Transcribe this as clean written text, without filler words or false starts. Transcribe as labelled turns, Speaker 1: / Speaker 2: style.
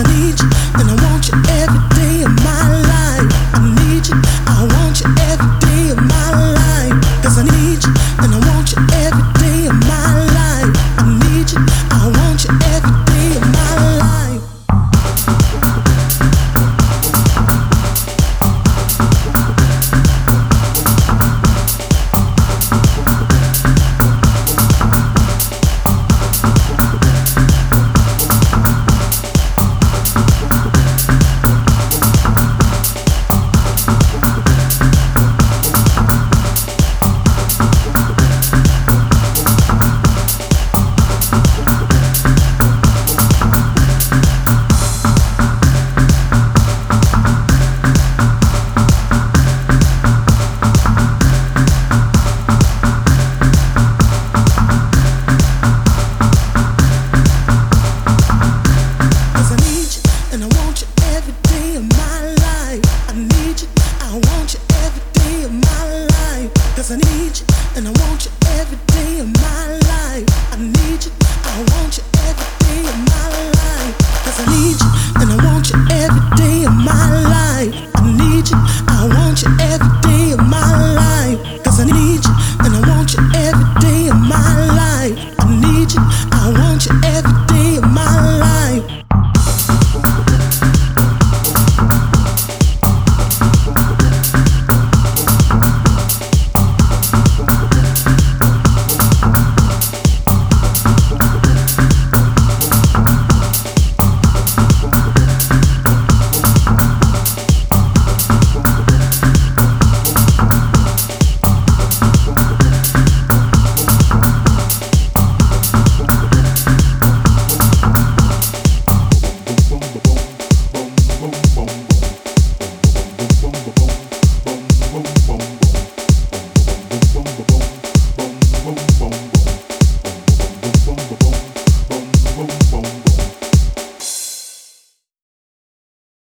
Speaker 1: need you, and I want you every day of my life. I need you, I want you every day of my life. 'Cause I need you, and I want you every day of my life. I need you, I want you every day of my life. I need you, and I want you every day of my life. I need you, I want you every day of my life. 'Cause I need you, and I want you every day of my life. I need you.